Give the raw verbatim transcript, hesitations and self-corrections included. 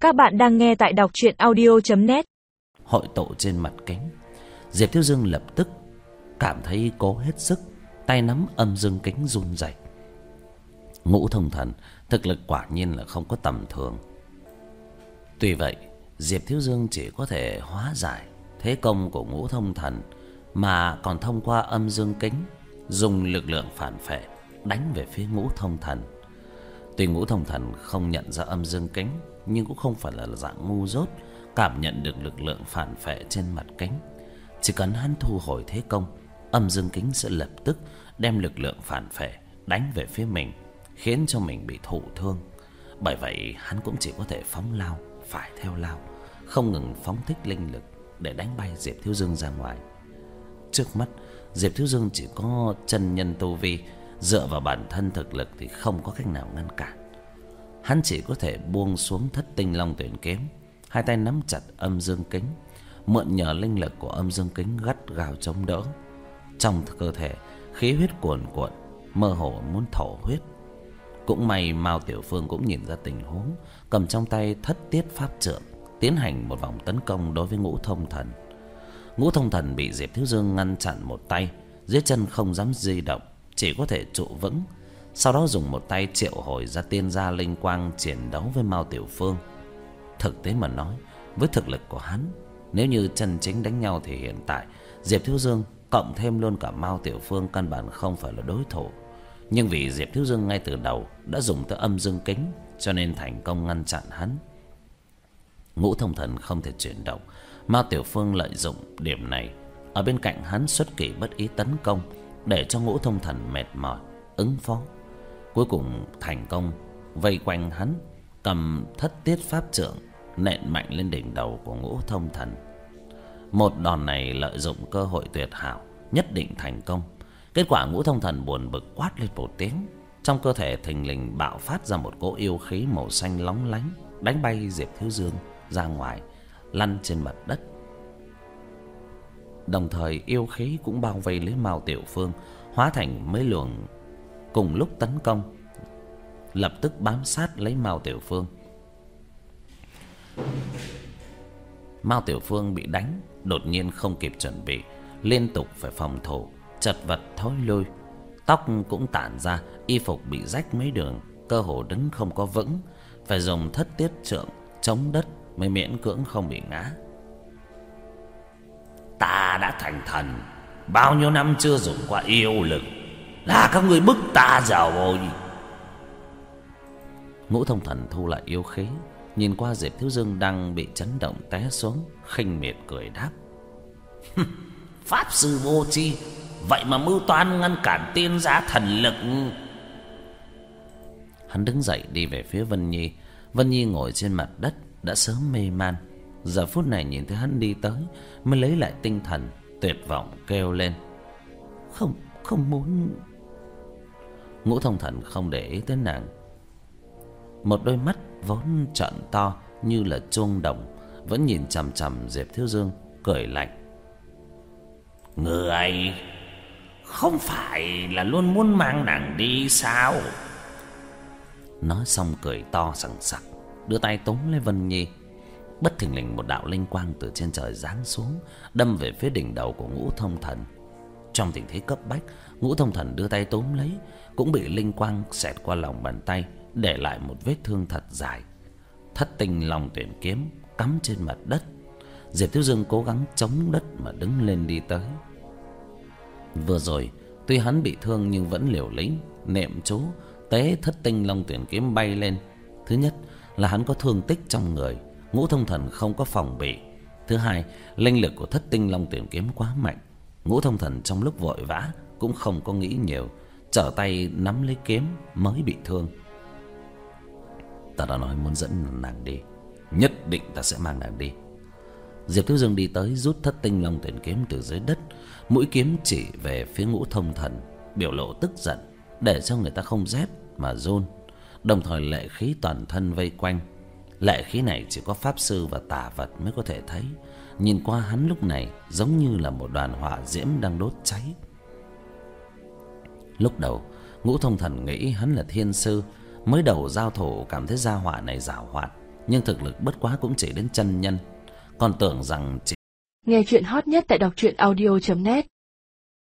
Các bạn đang nghe tại đọc truyện audio chấm net. Hội tụ trên mặt kính, Diệp Thiếu Dương lập tức cảm thấy cố hết sức, tay nắm âm dương kính run rẩy. Ngũ Thông Thần thực lực quả nhiên là không có tầm thường. Tuy vậy, Diệp Thiếu Dương chỉ có thể hóa giải thế công của Ngũ Thông Thần, mà còn thông qua âm dương kính dùng lực lượng phản phệ đánh về phía Ngũ Thông Thần. Tuy Ngũ Thông Thần không nhận ra âm dương kính, nhưng cũng không phải là dạng ngu dốt, cảm nhận được lực lượng phản phệ trên mặt kính. Chỉ cần hắn thu hồi thế công, âm dương kính sẽ lập tức đem lực lượng phản phệ đánh về phía mình, khiến cho mình bị thụ thương. Bởi vậy hắn cũng chỉ có thể phóng lao phải theo lao, không ngừng phóng thích linh lực để đánh bay Diệp Thiếu Dương ra ngoài. Trước mắt Diệp Thiếu Dương chỉ có chân nhân tu vi, dựa vào bản thân thực lực thì không có cách nào ngăn cản. Hắn chỉ có thể buông xuống Thất Tinh Long Tuyển kiếm, hai tay nắm chặt âm dương kính, mượn nhờ linh lực của âm dương kính gắt gao chống đỡ. Trong cơ thể khí huyết cuồn cuộn, mơ hồ muốn thổ huyết. Cũng may Mao Tiểu Phương cũng nhìn ra tình huống, cầm trong tay Thất Tiết Pháp Trượng tiến hành một vòng tấn công đối với Ngũ Thông Thần. Ngũ Thông Thần bị Diệp Thiếu Dương ngăn chặn một tay, dưới chân không dám di động, chỉ có thể trụ vững. Sau đó dùng một tay triệu hồi ra tiên gia linh quang chiến đấu với Mao Tiểu Phương. Thực tế mà nói, với thực lực của hắn, nếu như chân chính đánh nhau thì hiện tại Diệp Thiếu Dương cộng thêm luôn cả Mao Tiểu Phương căn bản không phải là đối thủ. Nhưng vì Diệp Thiếu Dương ngay từ đầu đã dùng tới âm dương kính, cho nên thành công ngăn chặn hắn. Ngũ Thông Thần không thể chuyển động, Mao Tiểu Phương lợi dụng điểm này, ở bên cạnh hắn xuất kỳ bất ý tấn công, để cho Ngũ Thông Thần mệt mỏi ứng phó. Cuối cùng thành công vây quanh hắn, cầm Thất Tiết Pháp Trượng nện mạnh lên đỉnh đầu của Ngũ Thông Thần. Một đòn này lợi dụng cơ hội tuyệt hảo, nhất định thành công. Kết quả Ngũ Thông Thần buồn bực quát lên một tiếng, trong cơ thể thình lình bạo phát ra một cỗ yêu khí màu xanh lóng lánh, đánh bay Diệp Thiếu Dương ra ngoài, lăn trên mặt đất. Đồng thời yêu khí cũng bao vây lấy Mao Tiểu Phương, hóa thành mấy luồng cùng lúc tấn công, lập tức bám sát lấy Mao Tiểu Phương. Mao Tiểu Phương bị đánh, đột nhiên không kịp chuẩn bị, liên tục phải phòng thủ, chật vật thối lui, tóc cũng tản ra, y phục bị rách mấy đường, cơ hồ đứng không có vững, phải dùng Thất Tiết Trượng chống đất mới miễn cưỡng không bị ngã. Ta đã thành thần, bao nhiêu năm chưa dùng qua yêu lực, là các người bức ta rồi. Ngũ Thông Thần thu lại yêu khí, nhìn qua Diệp Thiếu Dương đang bị chấn động té xuống, khinh miệt cười đáp: Pháp sư vô tri, vậy mà mưu toan ngăn cản tiên gia thần lực. Hắn đứng dậy đi về phía Vân Nhi. Vân Nhi ngồi trên mặt đất đã sớm mê man, giờ phút này nhìn thấy hắn đi tới mới lấy lại tinh thần, tuyệt vọng kêu lên: Không, không muốn. Ngũ Thông Thần không để ý tới nàng, một đôi mắt vốn trợn to như là chuông đồng vẫn nhìn chằm chằm Diệp Thiếu Dương, cười lạnh: Người không phải là luôn muốn mang nàng đi sao? Nói xong cười to sằng sặc, đưa tay túm lấy Vân Nhi. Bất thình lình một đạo linh quang từ trên trời giáng xuống, đâm về phía đỉnh đầu của Ngũ Thông Thần. Trong tình thế cấp bách, Ngũ Thông Thần đưa tay túm lấy, cũng bị linh quang xẹt qua lòng bàn tay, để lại một vết thương thật dài. Thất Tinh Long Tuyển kiếm cắm trên mặt đất. Diệp Thiếu Dương cố gắng chống đất mà đứng lên đi tới. Vừa rồi tuy hắn bị thương nhưng vẫn liều lĩnh niệm chú tế Thất Tinh Long Tuyển kiếm bay lên. Thứ nhất là hắn có thương tích trong người, Ngũ Thông Thần không có phòng bị. Thứ hai, linh lực của Thất Tinh Long Tuyển kiếm quá mạnh, Ngũ Thông Thần trong lúc vội vã cũng không có nghĩ nhiều, trở tay nắm lấy kiếm mới bị thương. Ta đã nói muốn dẫn nàng đi, nhất định ta sẽ mang nàng đi. Diệp Thiếu Dương đi tới, rút Thất Tinh Long Tuyển kiếm từ dưới đất, mũi kiếm chỉ về phía Ngũ Thông Thần, biểu lộ tức giận, để cho người ta không rét mà run. Đồng thời lệ khí toàn thân vây quanh. Lệ khí này chỉ có pháp sư và tà vật mới có thể thấy. Nhìn qua hắn lúc này giống như là một đoàn hỏa diễm đang đốt cháy. Lúc đầu Ngũ Thông Thần nghĩ hắn là thiên sư, mới đầu giao thủ cảm thấy gia hỏa này giảo hoạt, nhưng thực lực bất quá cũng chỉ đến chân nhân, còn tưởng rằng chỉ... Nghe chuyện hot nhất tại đọc truyện audio chấm net.